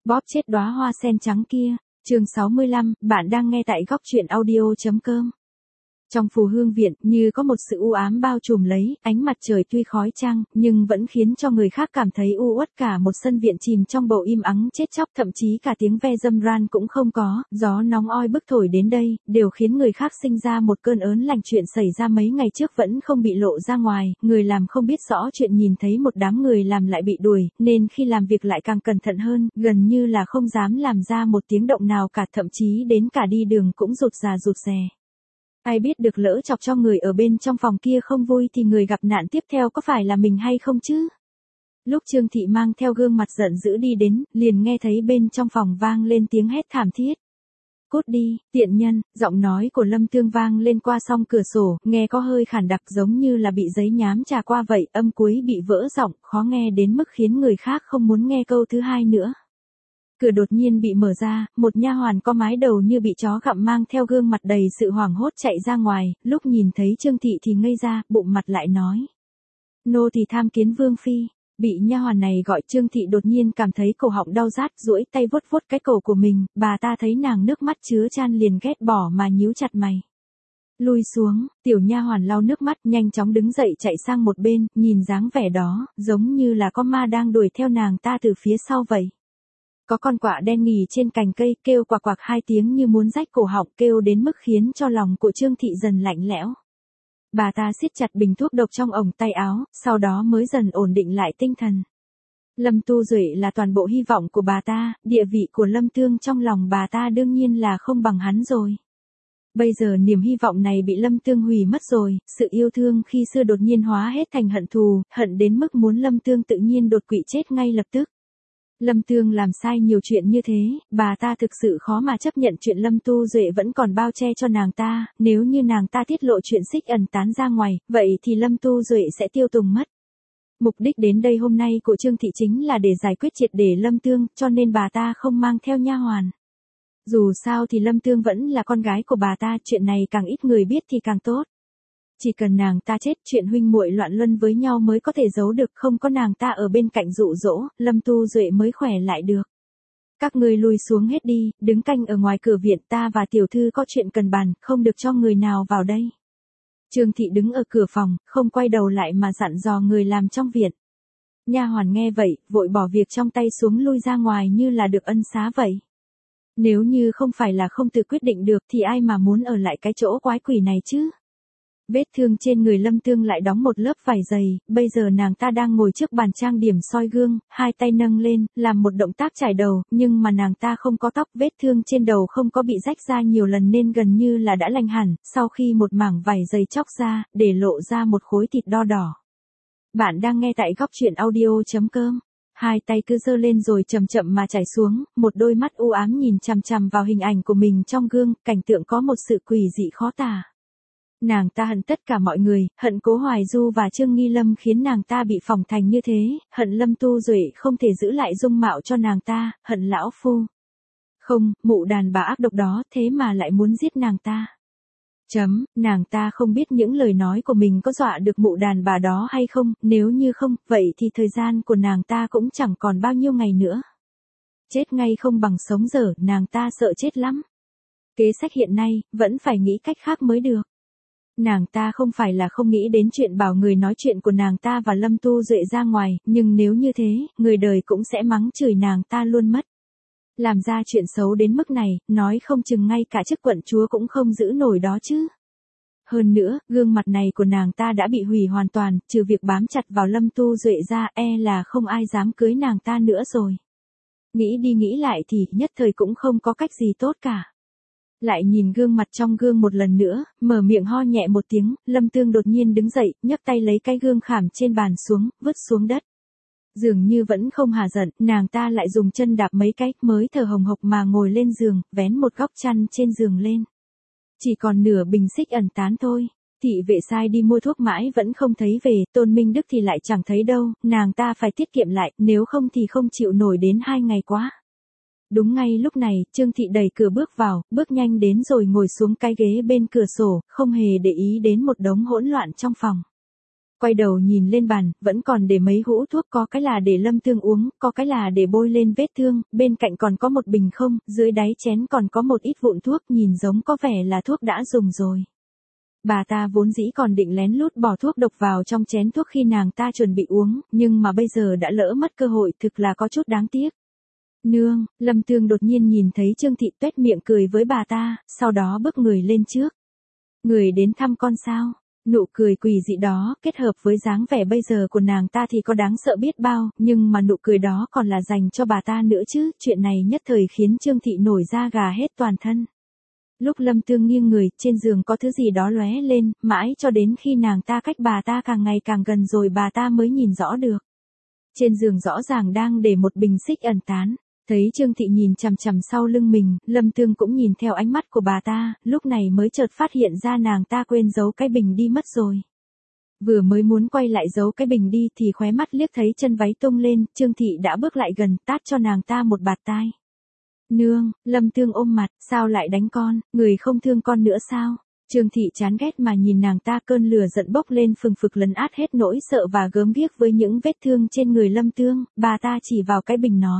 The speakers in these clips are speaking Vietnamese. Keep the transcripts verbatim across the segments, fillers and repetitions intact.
Bóp chết đóa hoa sen trắng kia. Chương sáu mươi lăm, bạn đang nghe tại góc truyện audio chấm com. Trong phù hương viện, như có một sự u ám bao trùm lấy, ánh mặt trời tuy khói chang, nhưng vẫn khiến cho người khác cảm thấy u uất. Cả một sân viện chìm trong bầu im ắng chết chóc, thậm chí cả tiếng ve râm ran cũng không có, gió nóng oi bức thổi đến đây, đều khiến người khác sinh ra một cơn ớn lạnh. Chuyện xảy ra mấy ngày trước vẫn không bị lộ ra ngoài, người làm không biết rõ chuyện nhìn thấy một đám người làm lại bị đuổi, nên khi làm việc lại càng cẩn thận hơn, gần như là không dám làm ra một tiếng động nào cả, thậm chí đến cả đi đường cũng rụt rà rụt rè. Ai biết được lỡ chọc cho người ở bên trong phòng kia không vui thì người gặp nạn tiếp theo có phải là mình hay không chứ? Lúc Trương Thị mang theo gương mặt giận dữ đi đến, liền nghe thấy bên trong phòng vang lên tiếng hét thảm thiết. Cút đi, tiện nhân, giọng nói của Lâm Tương vang lên qua song cửa sổ, nghe có hơi khản đặc giống như là bị giấy nhám chà qua vậy, âm cuối bị vỡ giọng, khó nghe đến mức khiến người khác không muốn nghe câu thứ hai nữa. Cửa đột nhiên bị mở ra, một nha hoàn có mái đầu như bị chó gặm mang theo gương mặt đầy sự hoảng hốt chạy ra ngoài, lúc nhìn thấy Trương Thị thì ngây ra, bụng mặt lại nói. Nô thì tham kiến Vương Phi. Bị nha hoàn này gọi, Trương Thị đột nhiên cảm thấy cổ họng đau rát, duỗi tay vuốt vuốt cái cổ của mình, bà ta thấy nàng nước mắt chứa chan liền ghét bỏ mà nhíu chặt mày. Lui xuống, tiểu nha hoàn lau nước mắt, nhanh chóng đứng dậy chạy sang một bên, nhìn dáng vẻ đó, giống như là có ma đang đuổi theo nàng ta từ phía sau vậy. Có con quạ đen nghỉ trên cành cây, kêu quạc quạc hai tiếng như muốn rách cổ họng, kêu đến mức khiến cho lòng của Trương Thị dần lạnh lẽo. Bà ta siết chặt bình thuốc độc trong ống tay áo, sau đó mới dần ổn định lại tinh thần. Lâm Tu Duệ là toàn bộ hy vọng của bà ta, địa vị của Lâm Tương trong lòng bà ta đương nhiên là không bằng hắn rồi. Bây giờ niềm hy vọng này bị Lâm Tương hủy mất rồi, sự yêu thương khi xưa đột nhiên hóa hết thành hận thù, hận đến mức muốn Lâm Tương tự nhiên đột quỵ chết ngay lập tức. Lâm Tương làm sai nhiều chuyện như thế, bà ta thực sự khó mà chấp nhận chuyện Lâm Tu Duệ vẫn còn bao che cho nàng ta, nếu như nàng ta tiết lộ chuyện xích ẩn tán ra ngoài, vậy thì Lâm Tu Duệ sẽ tiêu tùng mất. Mục đích đến đây hôm nay của Trương Thị chính là để giải quyết triệt để Lâm Tương, cho nên bà ta không mang theo nha hoàn. Dù sao thì Lâm Tương vẫn là con gái của bà ta, chuyện này càng ít người biết thì càng tốt. Chỉ cần nàng ta chết, chuyện huynh muội loạn luân với nhau mới có thể giấu được, không có nàng ta ở bên cạnh dụ dỗ, Lâm Tu Duệ mới khỏe lại được. Các ngươi lui xuống hết đi, đứng canh ở ngoài cửa viện, ta và tiểu thư có chuyện cần bàn, không được cho người nào vào đây. Trương Thị đứng ở cửa phòng, không quay đầu lại mà dặn dò người làm trong viện. Nha hoàn nghe vậy, vội bỏ việc trong tay xuống lui ra ngoài như là được ân xá vậy. Nếu như không phải là không tự quyết định được thì ai mà muốn ở lại cái chỗ quái quỷ này chứ? Vết thương trên người Lâm Tương lại đóng một lớp vải dày, bây giờ nàng ta đang ngồi trước bàn trang điểm soi gương, hai tay nâng lên, làm một động tác chải đầu, nhưng mà nàng ta không có tóc, vết thương trên đầu không có bị rách ra nhiều lần nên gần như là đã lành hẳn, sau khi một mảng vải dày chóc ra, để lộ ra một khối thịt đo đỏ. Bạn đang nghe tại góc truyện audio chấm com. Hai tay cứ giơ lên rồi chậm chậm mà chảy xuống, một đôi mắt u ám nhìn chằm chằm vào hình ảnh của mình trong gương, cảnh tượng có một sự quỷ dị khó tả. Nàng ta hận tất cả mọi người, hận Cố Hoài Du và Trương Nghi Lâm khiến nàng ta bị phỏng thành như thế, hận Lâm Tu Duệ không thể giữ lại dung mạo cho nàng ta, hận lão phu. Không, mụ đàn bà ác độc đó, thế mà lại muốn giết nàng ta. Chấm, nàng ta không biết những lời nói của mình có dọa được mụ đàn bà đó hay không, nếu như không, vậy thì thời gian của nàng ta cũng chẳng còn bao nhiêu ngày nữa. Chết ngay không bằng sống dở, nàng ta sợ chết lắm. Kế sách hiện nay, vẫn phải nghĩ cách khác mới được. Nàng ta không phải là không nghĩ đến chuyện bảo người nói chuyện của nàng ta và Lâm Tu Duệ ra ngoài, nhưng nếu như thế, người đời cũng sẽ mắng chửi nàng ta luôn mất. Làm ra chuyện xấu đến mức này, nói không chừng ngay cả chức quận chúa cũng không giữ nổi đó chứ. Hơn nữa, gương mặt này của nàng ta đã bị hủy hoàn toàn, trừ việc bám chặt vào Lâm Tu Duệ ra, e là không ai dám cưới nàng ta nữa rồi. Nghĩ đi nghĩ lại thì, nhất thời cũng không có cách gì tốt cả. Lại nhìn gương mặt trong gương một lần nữa, mở miệng ho nhẹ một tiếng, Lâm Tương đột nhiên đứng dậy, nhấc tay lấy cái gương khảm trên bàn xuống, vứt xuống đất. Dường như vẫn không hả giận, nàng ta lại dùng chân đạp mấy cái, mới thở hồng hộc mà ngồi lên giường, vén một góc chăn trên giường lên. Chỉ còn nửa bình xích ẩn tán thôi. Thị vệ sai đi mua thuốc mãi vẫn không thấy về, Tôn Minh Đức thì lại chẳng thấy đâu, nàng ta phải tiết kiệm lại, nếu không thì không chịu nổi đến hai ngày quá. Đúng ngay lúc này, Trương Thị đẩy cửa bước vào, bước nhanh đến rồi ngồi xuống cái ghế bên cửa sổ, không hề để ý đến một đống hỗn loạn trong phòng. Quay đầu nhìn lên bàn, vẫn còn để mấy hũ thuốc, có cái là để Lâm Tương uống, có cái là để bôi lên vết thương, bên cạnh còn có một bình không, dưới đáy chén còn có một ít vụn thuốc, nhìn giống có vẻ là thuốc đã dùng rồi. Bà ta vốn dĩ còn định lén lút bỏ thuốc độc vào trong chén thuốc khi nàng ta chuẩn bị uống, nhưng mà bây giờ đã lỡ mất cơ hội, thực là có chút đáng tiếc. Nương, Lâm Tương đột nhiên nhìn thấy Trương Thị tuét miệng cười với bà ta, sau đó bước người lên trước. Người đến thăm con sao? Nụ cười quỷ dị đó, kết hợp với dáng vẻ bây giờ của nàng ta thì có đáng sợ biết bao, nhưng mà nụ cười đó còn là dành cho bà ta nữa chứ, chuyện này nhất thời khiến Trương Thị nổi da gà hết toàn thân. Lúc Lâm Tương nghiêng người, trên giường có thứ gì đó lóe lên, mãi cho đến khi nàng ta cách bà ta càng ngày càng gần rồi bà ta mới nhìn rõ được. Trên giường rõ ràng đang để một bình xích ẩn tán. Thấy Trương Thị nhìn chằm chằm sau lưng mình, Lâm Tương cũng nhìn theo ánh mắt của bà ta, lúc này mới chợt phát hiện ra nàng ta quên giấu cái bình đi mất rồi. Vừa mới muốn quay lại giấu cái bình đi thì khóe mắt liếc thấy chân váy tung lên, Trương Thị đã bước lại gần, tát cho nàng ta một bạt tai. Nương, Lâm Tương ôm mặt, sao lại đánh con, người không thương con nữa sao? Trương Thị chán ghét mà nhìn nàng ta, cơn lửa giận bốc lên phừng phực lấn át hết nỗi sợ và gớm ghiếc với những vết thương trên người Lâm Tương, bà ta chỉ vào cái bình nói.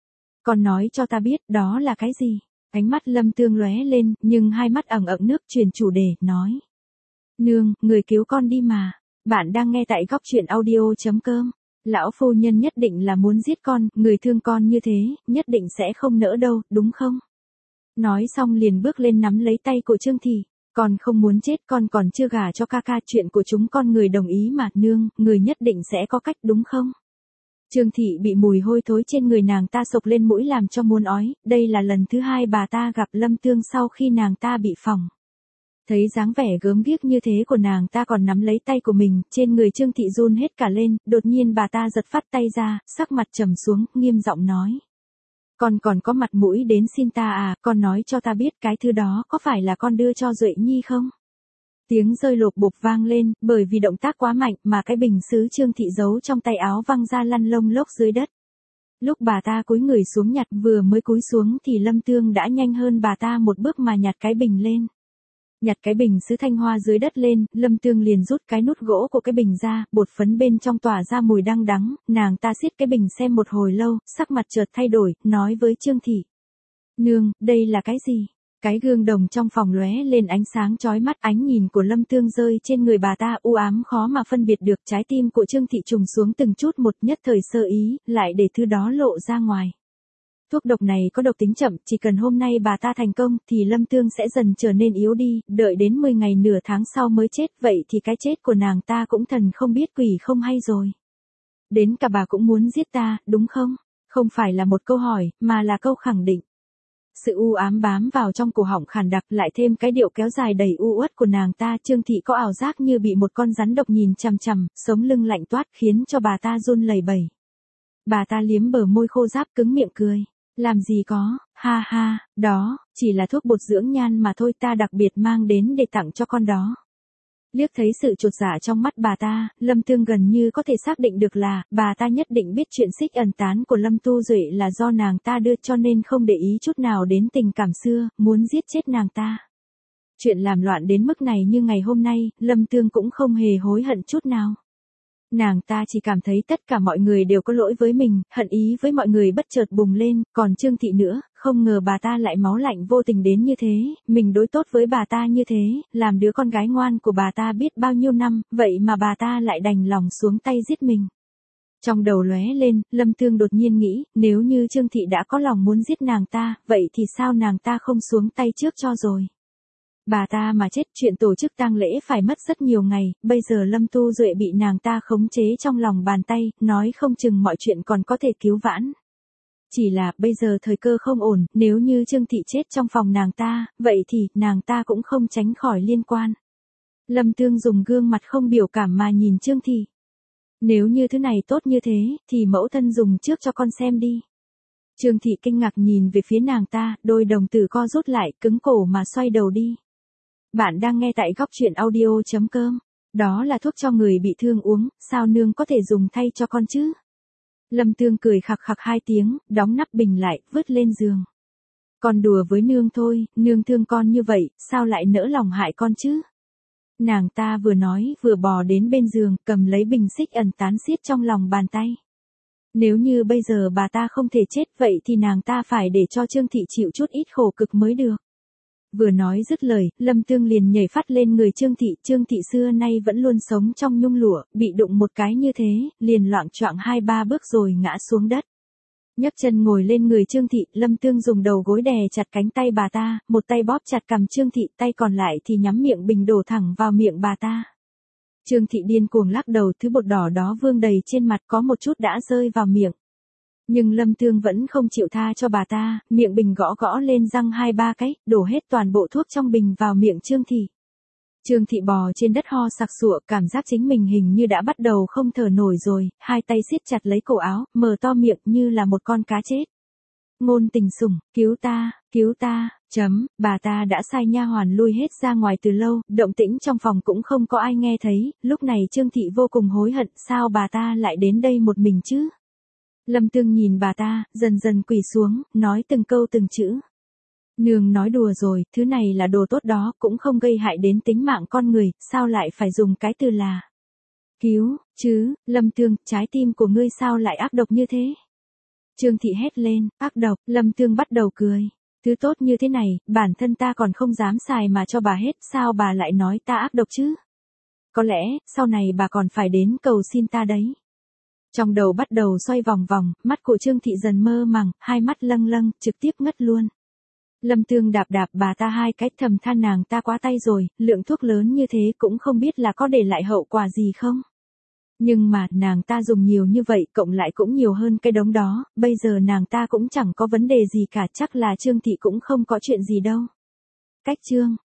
Con nói cho ta biết, đó là cái gì? Ánh mắt Lâm Tương lóe lên, nhưng hai mắt ẩn ẩn nước, chuyển chủ đề, nói. Nương, người cứu con đi mà. Bạn đang nghe tại góc truyện audio chấm com. Lão phu nhân nhất định là muốn giết con, người thương con như thế, nhất định sẽ không nỡ đâu, đúng không? Nói xong liền bước lên nắm lấy tay của Trương Thị. Con không muốn chết, con còn chưa gả cho ca ca, chuyện của chúng con người đồng ý mà, nương, người nhất định sẽ có cách đúng không? Trương Thị bị mùi hôi thối trên người nàng ta sộc lên mũi làm cho muốn ói, đây là lần thứ hai bà ta gặp Lâm Tương sau khi nàng ta bị phỏng. Thấy dáng vẻ gớm ghiếc như thế của nàng ta còn nắm lấy tay của mình, trên người Trương Thị run hết cả lên, đột nhiên bà ta giật phát tay ra, sắc mặt trầm xuống, nghiêm giọng nói. Con còn có mặt mũi đến xin ta à, con nói cho ta biết cái thứ đó có phải là con đưa cho Duệ Nhi không? Tiếng rơi lộp bộp vang lên, bởi vì động tác quá mạnh mà cái bình sứ Trương Thị giấu trong tay áo văng ra lăn lông lốc dưới đất. Lúc bà ta cúi người xuống nhặt, vừa mới cúi xuống thì Lâm Tương đã nhanh hơn bà ta một bước mà nhặt cái bình lên. Nhặt cái bình sứ thanh hoa dưới đất lên, Lâm Tương liền rút cái nút gỗ của cái bình ra, bột phấn bên trong tỏa ra mùi đăng đắng, nàng ta siết cái bình xem một hồi lâu, sắc mặt chợt thay đổi, nói với Trương Thị. Nương, đây là cái gì? Cái gương đồng trong phòng lóe lên ánh sáng chói mắt, ánh nhìn của Lâm Tương rơi trên người bà ta u ám khó mà phân biệt được, trái tim của Trương Thị trùng xuống từng chút một, nhất thời sơ ý, lại để thứ đó lộ ra ngoài. Thuốc độc này có độc tính chậm, chỉ cần hôm nay bà ta thành công thì Lâm Tương sẽ dần trở nên yếu đi, đợi đến mười ngày nửa tháng sau mới chết, vậy thì cái chết của nàng ta cũng thần không biết quỷ không hay rồi. Đến cả bà cũng muốn giết ta, đúng không? Không phải là một câu hỏi, mà là câu khẳng định. Sự u ám bám vào trong cổ họng khàn đặc, lại thêm cái điệu kéo dài đầy u uất của nàng ta, Trương Thị có ảo giác như bị một con rắn độc nhìn chằm chằm, sống lưng lạnh toát khiến cho bà ta run lẩy bẩy. Bà ta liếm bờ môi khô ráp cứng miệng cười. Làm gì có, ha ha, đó, chỉ là thuốc bột dưỡng nhan mà thôi, ta đặc biệt mang đến để tặng cho con đó. Liếc thấy sự chột dạ trong mắt bà ta, Lâm Tương gần như có thể xác định được là, bà ta nhất định biết chuyện xích ẩn tán của Lâm Tu Duệ là do nàng ta đưa, cho nên không để ý chút nào đến tình cảm xưa, muốn giết chết nàng ta. Chuyện làm loạn đến mức này như ngày hôm nay, Lâm Tương cũng không hề hối hận chút nào. Nàng ta chỉ cảm thấy tất cả mọi người đều có lỗi với mình, hận ý với mọi người bất chợt bùng lên, còn Trương Thị nữa, không ngờ bà ta lại máu lạnh vô tình đến như thế, mình đối tốt với bà ta như thế, làm đứa con gái ngoan của bà ta biết bao nhiêu năm, vậy mà bà ta lại đành lòng xuống tay giết mình. Trong đầu lóe lên, Lâm Tương đột nhiên nghĩ, nếu như Trương Thị đã có lòng muốn giết nàng ta, vậy thì sao nàng ta không xuống tay trước cho rồi. Bà ta mà chết, chuyện tổ chức tang lễ phải mất rất nhiều ngày, bây giờ Lâm Tu Duệ bị nàng ta khống chế trong lòng bàn tay, nói không chừng mọi chuyện còn có thể cứu vãn. Chỉ là, bây giờ thời cơ không ổn, nếu như Trương Thị chết trong phòng nàng ta, vậy thì, nàng ta cũng không tránh khỏi liên quan. Lâm Tương dùng gương mặt không biểu cảm mà nhìn Trương Thị. Nếu như thứ này tốt như thế, thì mẫu thân dùng trước cho con xem đi. Trương Thị kinh ngạc nhìn về phía nàng ta, đôi đồng tử co rút lại, cứng cổ mà xoay đầu đi. Bạn đang nghe tại góc truyện audio chấm com. Đó là thuốc cho người bị thương uống, sao nương có thể dùng thay cho con chứ? Lâm Tương cười khặc khặc hai tiếng, đóng nắp bình lại, vứt lên giường. Con đùa với nương thôi, nương thương con như vậy, sao lại nỡ lòng hại con chứ? Nàng ta vừa nói vừa bò đến bên giường, cầm lấy bình xích ẩn tán siết trong lòng bàn tay. Nếu như bây giờ bà ta không thể chết vậy thì nàng ta phải để cho Trương Thị chịu chút ít khổ cực mới được. Vừa nói dứt lời, Lâm Tương liền nhảy phát lên người Trương Thị. Trương Thị xưa nay vẫn luôn sống trong nhung lụa, bị đụng một cái như thế, liền loạng choạng hai ba bước rồi ngã xuống đất. Nhấc chân ngồi lên người Trương Thị, Lâm Tương dùng đầu gối đè chặt cánh tay bà ta, một tay bóp chặt cằm Trương Thị, tay còn lại thì nhắm miệng bình đổ thẳng vào miệng bà ta. Trương Thị điên cuồng lắc đầu, thứ bột đỏ đó vương đầy trên mặt, có một chút đã rơi vào miệng. Nhưng Lâm Tương vẫn không chịu tha cho bà ta, miệng bình gõ gõ lên răng hai ba cái, đổ hết toàn bộ thuốc trong bình vào miệng Trương Thị. Trương Thị bò trên đất ho sặc sụa, cảm giác chính mình hình như đã bắt đầu không thở nổi rồi, hai tay siết chặt lấy cổ áo, mở to miệng như là một con cá chết. Ngôn Tình Sủng, cứu ta, cứu ta, chấm, bà ta đã sai nha hoàn lui hết ra ngoài từ lâu, động tĩnh trong phòng cũng không có ai nghe thấy, lúc này Trương Thị vô cùng hối hận, sao bà ta lại đến đây một mình chứ? Lâm Tương nhìn bà ta, dần dần quỳ xuống, nói từng câu từng chữ. Nương nói đùa rồi, thứ này là đồ tốt đó, cũng không gây hại đến tính mạng con người, sao lại phải dùng cái từ là cứu, chứ, Lâm Tương, trái tim của ngươi sao lại ác độc như thế? Trương Thị hét lên, ác độc, Lâm Tương bắt đầu cười. Thứ tốt như thế này, bản thân ta còn không dám xài mà cho bà hết, sao bà lại nói ta ác độc chứ? Có lẽ, sau này bà còn phải đến cầu xin ta đấy. Trong đầu bắt đầu xoay vòng vòng, mắt của Trương Thị dần mơ màng, hai mắt lâng lâng, trực tiếp ngất luôn. Lâm Tương đạp đạp bà ta hai cái, thầm than nàng ta quá tay rồi, lượng thuốc lớn như thế cũng không biết là có để lại hậu quả gì không. Nhưng mà, nàng ta dùng nhiều như vậy, cộng lại cũng nhiều hơn cái đống đó, bây giờ nàng ta cũng chẳng có vấn đề gì cả, chắc là Trương Thị cũng không có chuyện gì đâu. Cách chương